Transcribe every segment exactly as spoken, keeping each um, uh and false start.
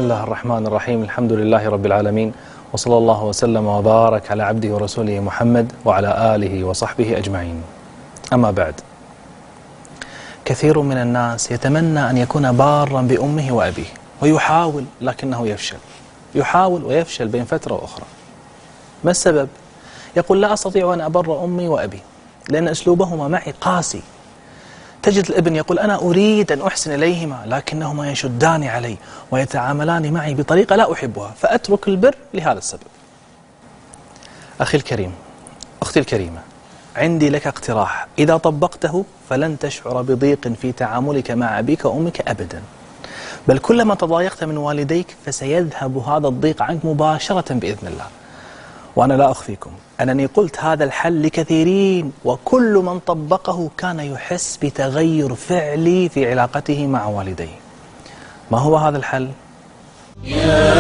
الله الرحمن الرحيم. الحمد لله رب العالمين، وصلى الله وسلم وبارك على عبده ورسوله محمد وعلى آله وصحبه أجمعين. أما بعد، كثير من الناس يتمنى أن يكون بارا بأمه وأبيه، ويحاول لكنه يفشل، يحاول ويفشل بين فترة وأخرى. ما السبب؟ يقول لا أستطيع أن أبر أمي وأبي لأن أسلوبهما معي قاسي. تجد الابن يقول أنا أريد أن أحسن إليهما لكنهما يشدان علي ويتعاملان معي بطريقة لا أحبها، فأترك البر لهذا السبب. أخي الكريم، أختي الكريمة، عندي لك اقتراح إذا طبقته فلن تشعر بضيق في تعاملك مع أبيك وأمك أبدا، بل كلما تضايقت من والديك فسيذهب هذا الضيق عنك مباشرة بإذن الله. وأنا لا أخفيكم أنني قلت هذا الحل لكثيرين، وكل من طبقه كان يحس بتغير فعلي في علاقته مع والديه. ما هو هذا الحل؟ يا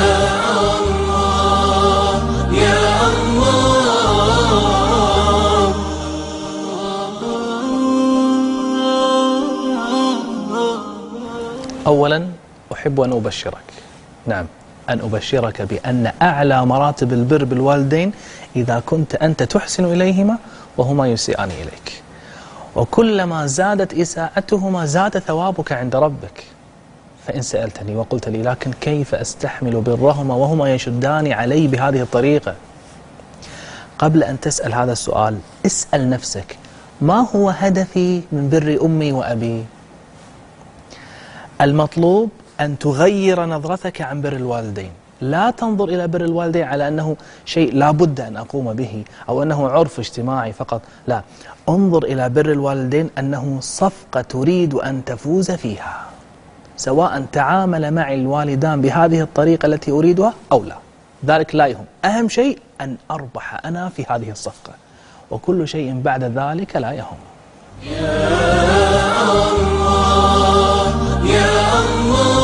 الله يا الله. أولا أحب أن أبشرك، نعم أن أبشرك بأن أعلى مراتب البر بالوالدين إذا كنت أنت تحسن إليهما وهما يسيئان إليك، وكلما زادت إساءتهما زاد ثوابك عند ربك. فإن سألتني وقلت لي لكن كيف أستحمل برهما وهما يشدان علي بهذه الطريقة؟ قبل أن تسأل هذا السؤال اسأل نفسك ما هو هدفي من بر أمي وأبي؟ المطلوب أن تغير نظرتك عن بر الوالدين. لا تنظر إلى بر الوالدين على أنه شيء لا بد أن أقوم به أو أنه عرف اجتماعي فقط، لا، انظر إلى بر الوالدين أنه صفقة تريد أن تفوز فيها، سواء تعامل معي الوالدان بهذه الطريقة التي أريدها أو لا، ذلك لا يهم. أهم شيء أن أربح أنا في هذه الصفقة، وكل شيء بعد ذلك لا يهم. يا الله يا الله.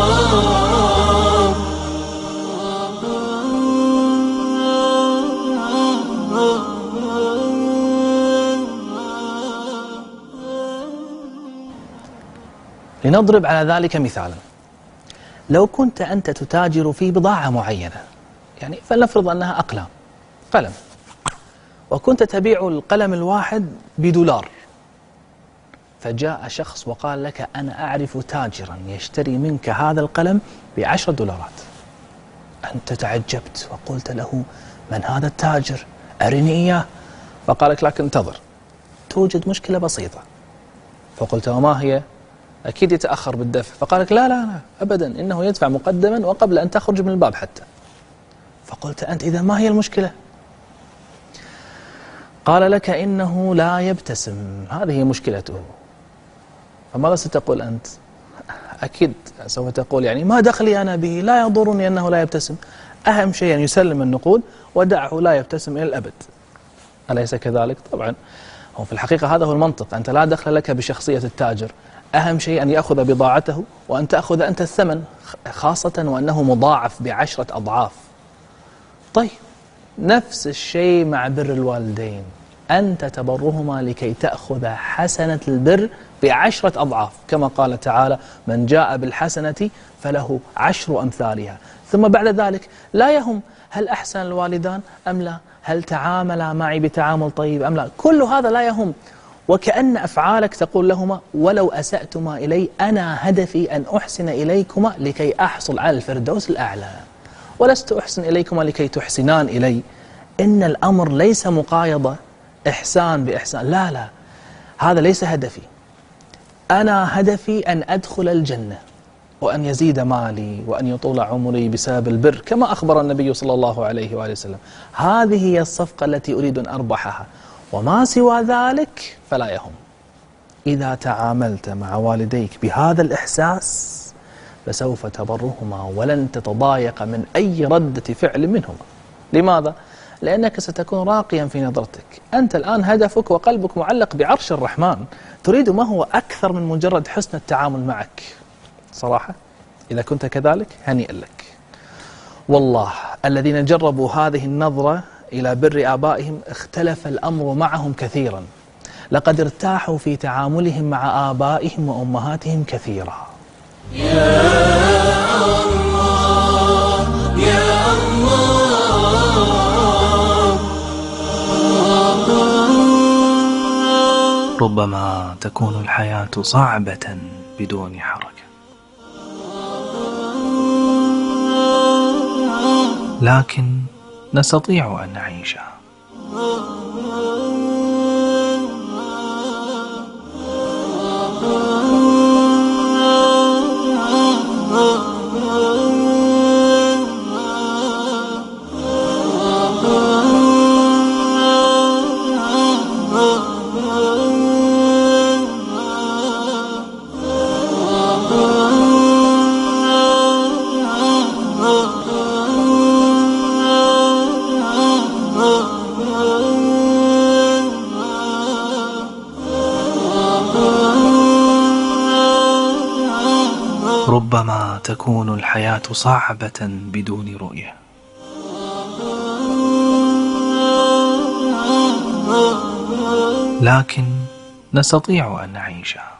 لنضرب على ذلك مثالا، لو كنت أنت تتاجر في بضاعة معينة، يعني فلنفرض أنها أقلام، قلم، وكنت تبيع القلم الواحد بدولار، فجاء شخص وقال لك أنا أعرف تاجرا يشتري منك هذا القلم بعشرة دولارات. أنت تعجبت وقلت له من هذا التاجر؟ أرني إياه. فقال لك لكن انتظر، توجد مشكلة بسيطة. فقلت وما هي؟ أكيد يتأخر بالدفع. فقال لك لا لا لا أبدا، إنه يدفع مقدما وقبل أن تخرج من الباب حتى. فقلت أنت إذا ما هي المشكلة؟ قال لك إنه لا يبتسم، هذه مشكلته. فماذا ستقول أنت؟ أكيد سوف تقول يعني ما دخلي أنا به، لا يضرني أنه لا يبتسم، أهم شيء أن يسلم النقود ودعه لا يبتسم إلى الأبد. أليس كذلك؟ طبعا هو في الحقيقة هذا هو المنطق، أنت لا دخل لك بشخصية التاجر، أهم شيء أن يأخذ بضاعته وأن تأخذ أنت الثمن، خاصة وأنه مضاعف بعشرة أضعاف. طيب نفس الشيء مع بر الوالدين، أنت تبرهما لكي تأخذ حسنة البر بعشرة أضعاف، كما قال تعالى من جاء بالحسنة فله عشر أمثالها. ثم بعد ذلك لا يهم هل أحسن الوالدان أم لا، هل تعاملا معي بتعامل طيب أم لا، كل هذا لا يهم. وكأن أفعالك تقول لهما ولو أسأتما إلي أنا هدفي أن أحسن إليكما لكي أحصل على الفردوس الأعلى، ولست أحسن إليكما لكي تحسنان إلي. إن الأمر ليس مقايضة إحسان بإحسان، لا لا، هذا ليس هدفي. أنا هدفي أن أدخل الجنة وأن يزيد مالي وأن يطول عمري بسبب البر، كما أخبر النبي صلى الله عليه وآله وسلم. هذه هي الصفقة التي أريد أن أربحها، وما سوى ذلك فلا يهم. إذا تعاملت مع والديك بهذا الإحساس فسوف تبرهما ولن تتضايق من أي ردة فعل منهما. لماذا؟ لأنك ستكون راقيا في نظرتك. أنت الآن هدفك وقلبك معلق بعرش الرحمن، تريد ما هو أكثر من مجرد حسن التعامل معك. صراحة إذا كنت كذلك هنيئا لك. والله الذين جربوا هذه النظرة إلى بر آبائهم اختلف الأمر معهم كثيرا، لقد ارتاحوا في تعاملهم مع آبائهم وأمهاتهم كثيرا. يا الله ربما تكون الحياة صعبة بدون حركة، لكن نستطيع أن نعيشها. ربما تكون الحياة صعبة بدون رؤية، لكن نستطيع أن نعيشها.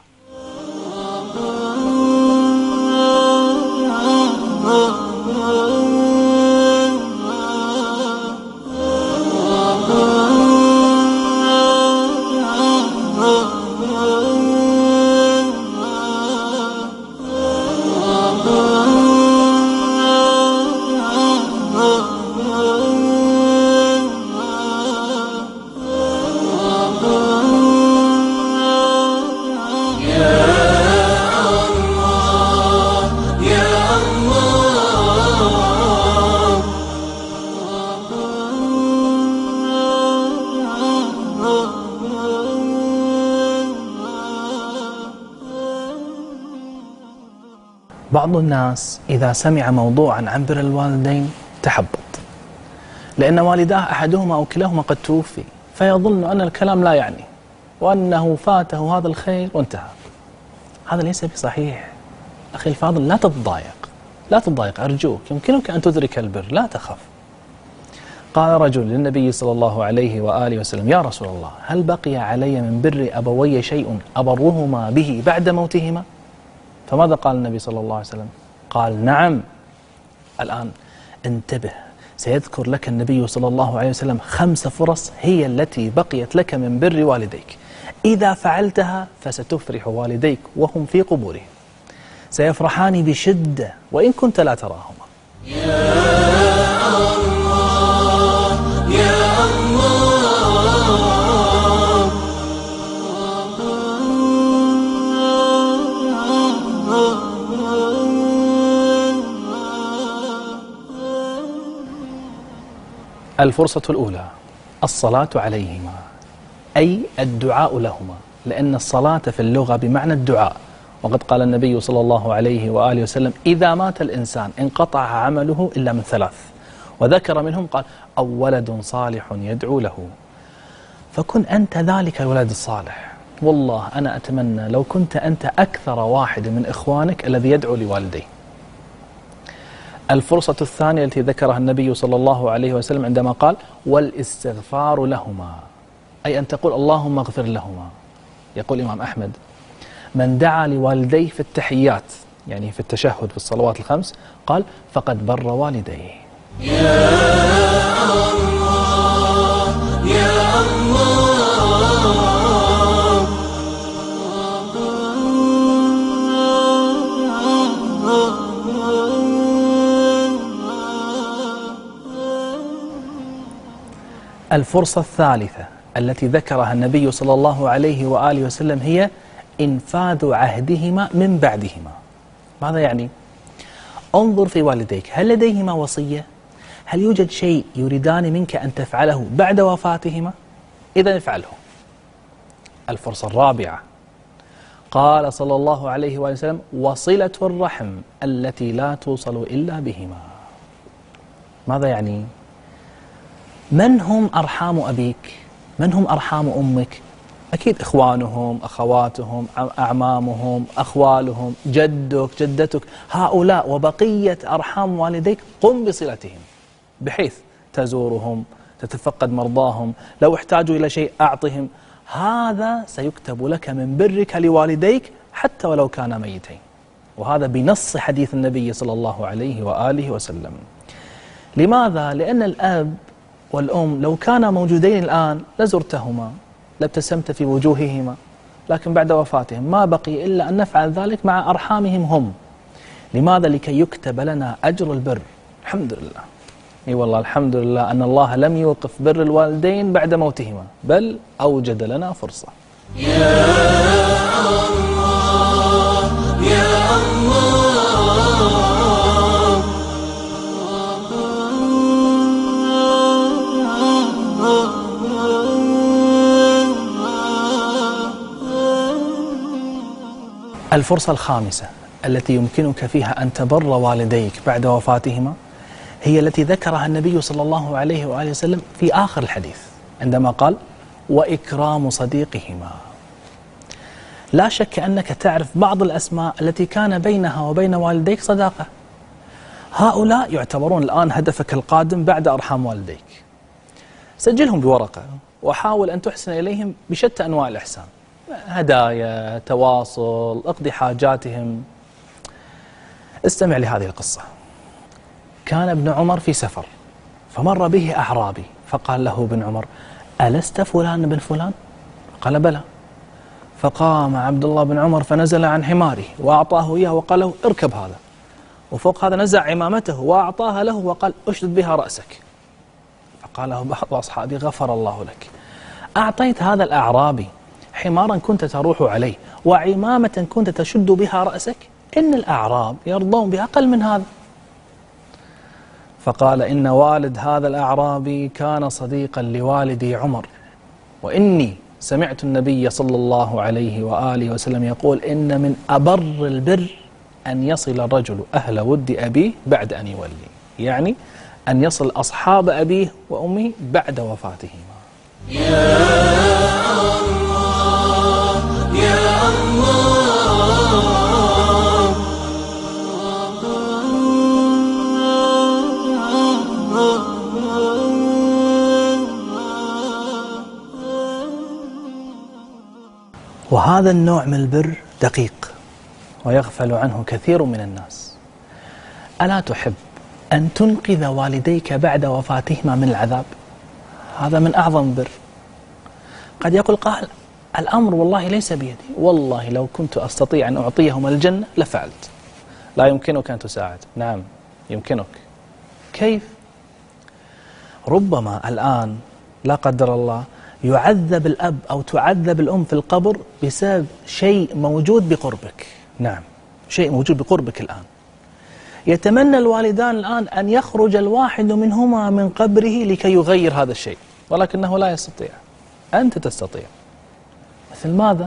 بعض الناس إذا سمع موضوعا عن بر الوالدين تحبط، لأن والداه أحدهما أو كلاهما قد توفي، فيظن أن الكلام لا يعني، وأنه فاته هذا الخير وانتهى. هذا ليس بصحيح. أخي الفاضل، لا تتضايق، لا تتضايق أرجوك، يمكنك أن تدرك البر، لا تخف. قال رجل للنبي صلى الله عليه وآله وسلم: يا رسول الله، هل بقي علي من بر أبوي شيء أبرهما به بعد موتهما؟ فماذا قال النبي صلى الله عليه وسلم؟ قال: نعم. الآن انتبه، سيذكر لك النبي صلى الله عليه وسلم خمس فرص هي التي بقيت لك من بر والديك، إذا فعلتها فستفرح والديك وهم في قبورهم، سيفرحان بشدة وإن كنت لا تراهما. يا الله يا الله. الفرصة الأولى الصلاة عليهما، أي الدعاء لهما، لأن الصلاة في اللغة بمعنى الدعاء، وقد قال النبي صلى الله عليه وآله وسلم: إذا مات الإنسان انقطع عمله إلا من ثلاث، وذكر منهم قال: أو ولد صالح يدعو له. فكن أنت ذلك الولد الصالح. والله أنا أتمنى لو كنت أنت أكثر واحد من إخوانك الذي يدعو لوالديه. الفرصة الثانية التي ذكرها النبي صلى الله عليه وسلم عندما قال: والاستغفار لهما، أي أن تقول: اللهم اغفر لهما. يقول الإمام أحمد: من دعا لوالديه في التحيات، يعني في التشهد في الصلوات الخمس، قال: فقد بر والديه. يا الله يا الله. الفرصة الثالثة التي ذكرها النبي صلى الله عليه وآله وسلم هي إنفاذ عهدهما من بعدهما. ماذا يعني؟ انظر في والديك، هل لديهما وصية؟ هل يوجد شيء يريدان منك أن تفعله بعد وفاتهما؟ إذا افعله. الفرصة الرابعة قال صلى الله عليه وآله وسلم: وصلة الرحم التي لا توصل إلا بهما. ماذا يعني؟ من هم أرحام أبيك؟ من هم أرحام أمك؟ أكيد إخوانهم، أخواتهم، أعمامهم، أخوالهم، جدك، جدتك، هؤلاء وبقية أرحام والديك قم بصلتهم، بحيث تزورهم، تتفقد مرضاهم، لو احتاجوا إلى شيء أعطهم. هذا سيكتب لك من برك لوالديك حتى ولو كانا ميتين، وهذا بنص حديث النبي صلى الله عليه وآله وسلم. لماذا؟ لأن الأب والأم لو كانا موجودين الآن لزرتهما، لابتسمت في وجوههما، لكن بعد وفاتهم ما بقي إلا أن نفعل ذلك مع أرحامهم هم. لماذا؟ لكي يكتب لنا أجر البر. الحمد لله، اي والله الحمد لله أن الله لم يوقف بر الوالدين بعد موتهما، بل أوجد لنا فرصة. يا الله يا الله. الفرصة الخامسة التي يمكنك فيها أن تبر والديك بعد وفاتهما هي التي ذكرها النبي صلى الله عليه وآله وسلم في آخر الحديث عندما قال: وإكرام صديقهما. لا شك أنك تعرف بعض الأسماء التي كان بينها وبين والديك صداقة. هؤلاء يعتبرون الآن هدفك القادم بعد أرحام والديك. سجلهم بورقة وحاول أن تحسن إليهم بشتى أنواع الإحسان: هدايا، تواصل، اقضي حاجاتهم. استمع لهذه القصة. كان ابن عمر في سفر فمر به أعرابي فقال له ابن عمر: ألست فلان بن فلان؟ قال: بلى. فقام عبد الله بن عمر فنزل عن حماره وأعطاه إياه وقال له: اركب هذا. وفوق هذا نزع عمامته وأعطاها له وقال: اشدد بها رأسك. فقال له بعض أصحابه: غفر الله لك، أعطيت هذا الأعرابي حمارا كنت تروح عليه وعمامة كنت تشد بها رأسك؟ إن الأعراب يرضون بأقل من هذا. فقال: إن والد هذا الأعرابي كان صديقا لوالدي عمر، وإني سمعت النبي صلى الله عليه وآله وسلم يقول: إن من أبر البر أن يصل الرجل أهل ود أبيه بعد أن يولي، يعني أن يصل أصحاب أبيه وأمه بعد وفاتهما. يا الله يا الله. وهذا النوع من البر دقيق ويغفل عنه كثير من الناس. ألا تحب أن تنقذ والديك بعد وفاتهما من العذاب؟ هذا من أعظم البر. قد يقول قائل: الأمر والله ليس بيدي، والله لو كنت أستطيع أن أعطيهما الجنة لفعلت. لا يمكنك أن تساعد. نعم يمكنك. كيف؟ ربما الآن لا قدر الله يعذب الأب أو تعذب الأم في القبر بسبب شيء موجود بقربك. نعم، شيء موجود بقربك الآن. يتمنى الوالدان الآن أن يخرج الواحد منهما من قبره لكي يغير هذا الشيء، ولكنه لا يستطيع. أنت تستطيع. مثل ماذا؟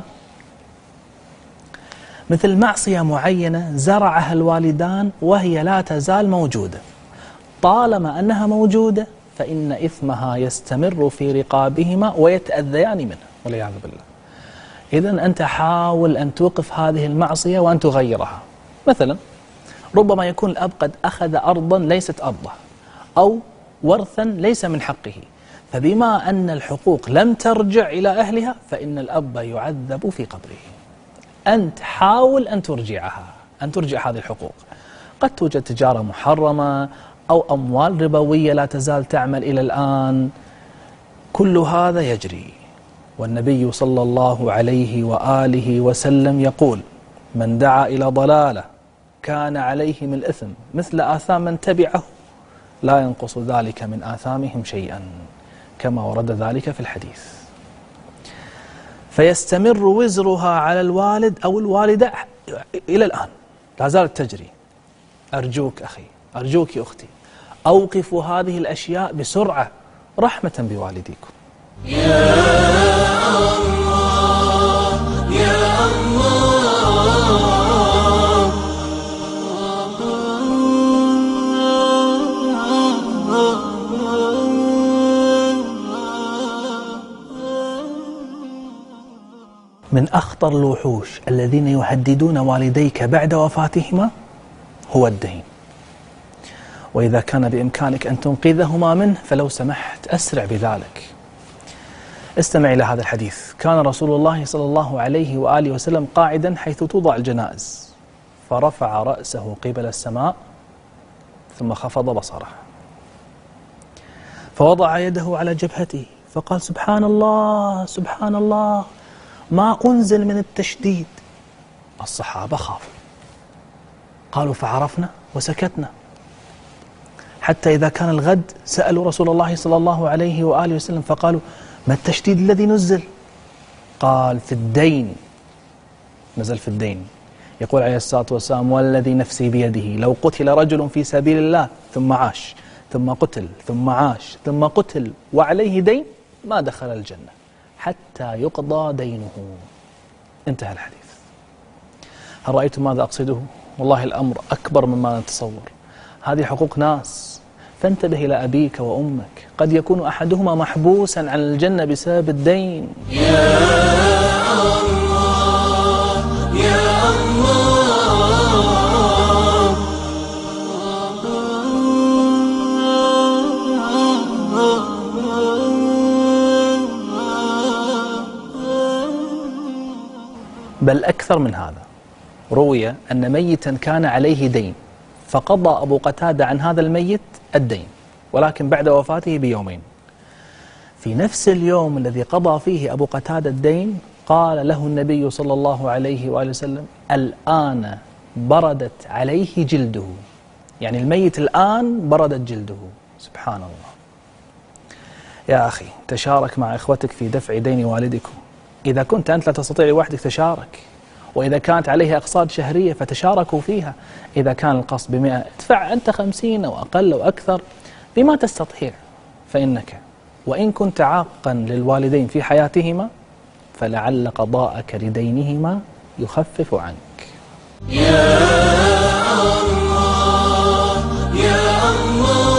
مثل معصية معينة زرعها الوالدان وهي لا تزال موجودة. طالما أنها موجودة فإن إثمها يستمر في رقابهما ويتأذيان منها والعياذ بالله. إذن أنت حاول أن توقف هذه المعصية وأن تغيرها. مثلا ربما يكون الأب قد أخذ أرضا ليست أرضه أو ورثا ليس من حقه، فبما أن الحقوق لم ترجع إلى أهلها فإن الأب يعذب في قبره. أنت حاول أن ترجعها، أن ترجع هذه الحقوق. قد توجد تجارة محرمة أو أموال ربوية لا تزال تعمل إلى الآن. كل هذا يجري، والنبي صلى الله عليه وآله وسلم يقول: من دعا إلى ضلالة كان عليه من الإثم مثل آثام من تبعه لا ينقص ذلك من آثامهم شيئا، كما ورد ذلك في الحديث. فيستمر وزرها على الوالد أو الوالدة إلى الآن، لا زالت تجري. أرجوك أخي، أرجوك أختي، أوقفوا هذه الأشياء بسرعة رحمة بوالديكم. يا الله يا الله. من أخطر الوحوش الذين يهددون والديك بعد وفاتهما هو الدين، وإذا كان بإمكانك أن تنقذهما منه فلو سمحت أسرع بذلك. استمع إلى هذا الحديث. كان رسول الله صلى الله عليه وآله وسلم قاعدا حيث توضع الجنائز، فرفع رأسه قبل السماء ثم خفض بصره، فوضع يده على جبهته فقال: سبحان الله سبحان الله، ما أنزل من التشديد. الصحابة خافوا، قالوا فعرفنا وسكتنا، حتى إذا كان الغد سألوا رسول الله صلى الله عليه وآله وسلم فقالوا ما التشديد الذي نزل؟ قال في الدين، نزل في الدين. يقول عليه الصلاة والسلام والذي نفسي بيده لو قتل رجل في سبيل الله ثم عاش ثم قتل ثم عاش ثم قتل وعليه دين ما دخل الجنة حتى يقضى دينه. انتهى الحديث. هل رأيتم ماذا أقصده؟ والله الأمر أكبر مما نتصور. هذه حقوق ناس، فانتبه إلى أبيك وأمك، قد يكون أحدهما محبوسا عن الجنة بسبب الدين. يا الله يا الله. بل أكثر من هذا، روي أن ميتا كان عليه دين فقضى أبو قتادة عن هذا الميت الدين، ولكن بعد وفاته بيومين. في نفس اليوم الذي قضى فيه أبو قتادة الدين قال له النبي صلى الله عليه وآله وسلم الآن بردت عليه جلده، يعني الميت الآن بردت جلده. سبحان الله. يا أخي تشارك مع إخوتك في دفع دين والدكم. إذا كنت أنت لا تستطيع لوحدك تشارك، وإذا كانت عليه أقساط شهرية فتشاركوا فيها. إذا كان القسط بمئة ادفع أنت خمسين أو أقل أو أكثر بما تستطيع، فإنك وإن كنت عاقا للوالدين في حياتهما فلعل قضاءك لدينهما يخفف عنك. يا الله يا الله.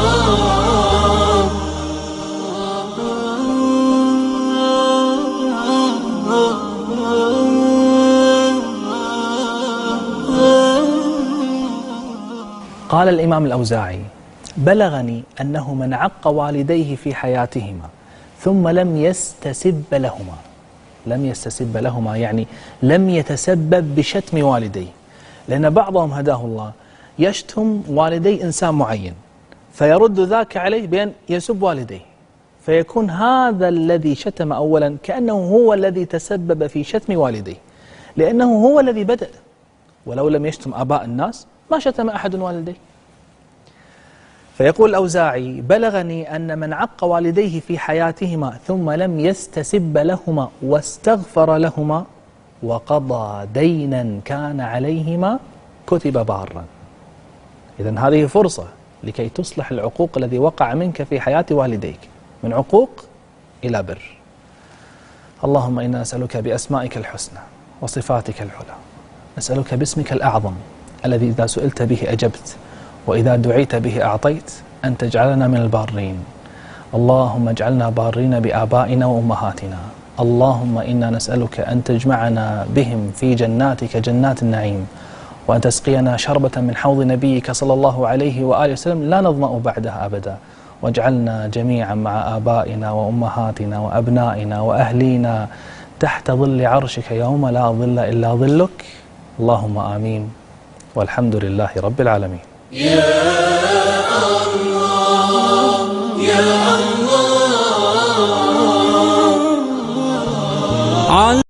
قال الإمام الأوزاعي بلغني أنه من عق والديه في حياتهما ثم لم يستسب لهما، لم يستسب لهما يعني لم يتسبب بشتم والديه، لأن بعضهم هداه الله يشتم والدي إنسان معين فيرد ذاك عليه بأن يسب والديه، فيكون هذا الذي شتم أولا كأنه هو الذي تسبب في شتم والديه، لأنه هو الذي بدأ، ولو لم يشتم آباء الناس ما شتم أحد والديه. فيقول الأوزاعي بلغني أن من عق والديه في حياتهما ثم لم يستسب لهما واستغفر لهما وقضى دينا كان عليهما كتب بارا. إذن هذه فرصة لكي تصلح العقوق الذي وقع منك في حياة والديك، من عقوق إلى بر. اللهم إنا نسألك بأسمائك الحسنى وصفاتك العلى، نسألك باسمك الأعظم الذي إذا سئلت به أجبت وإذا دعيت به أعطيت أن تجعلنا من البارين. اللهم اجعلنا بارين بآبائنا وأمهاتنا. اللهم إنا نسألك أن تجمعنا بهم في جناتك جنات النعيم، وأن تسقينا شربة من حوض نبيك صلى الله عليه وآله وسلم لا نظمأ بعدها أبدا، واجعلنا جميعا مع آبائنا وأمهاتنا وأبنائنا وأهلينا تحت ظل عرشك يوم لا ظل إلا ظلك. اللهم آمين، والحمد لله رب العالمين. يا الله يا الله.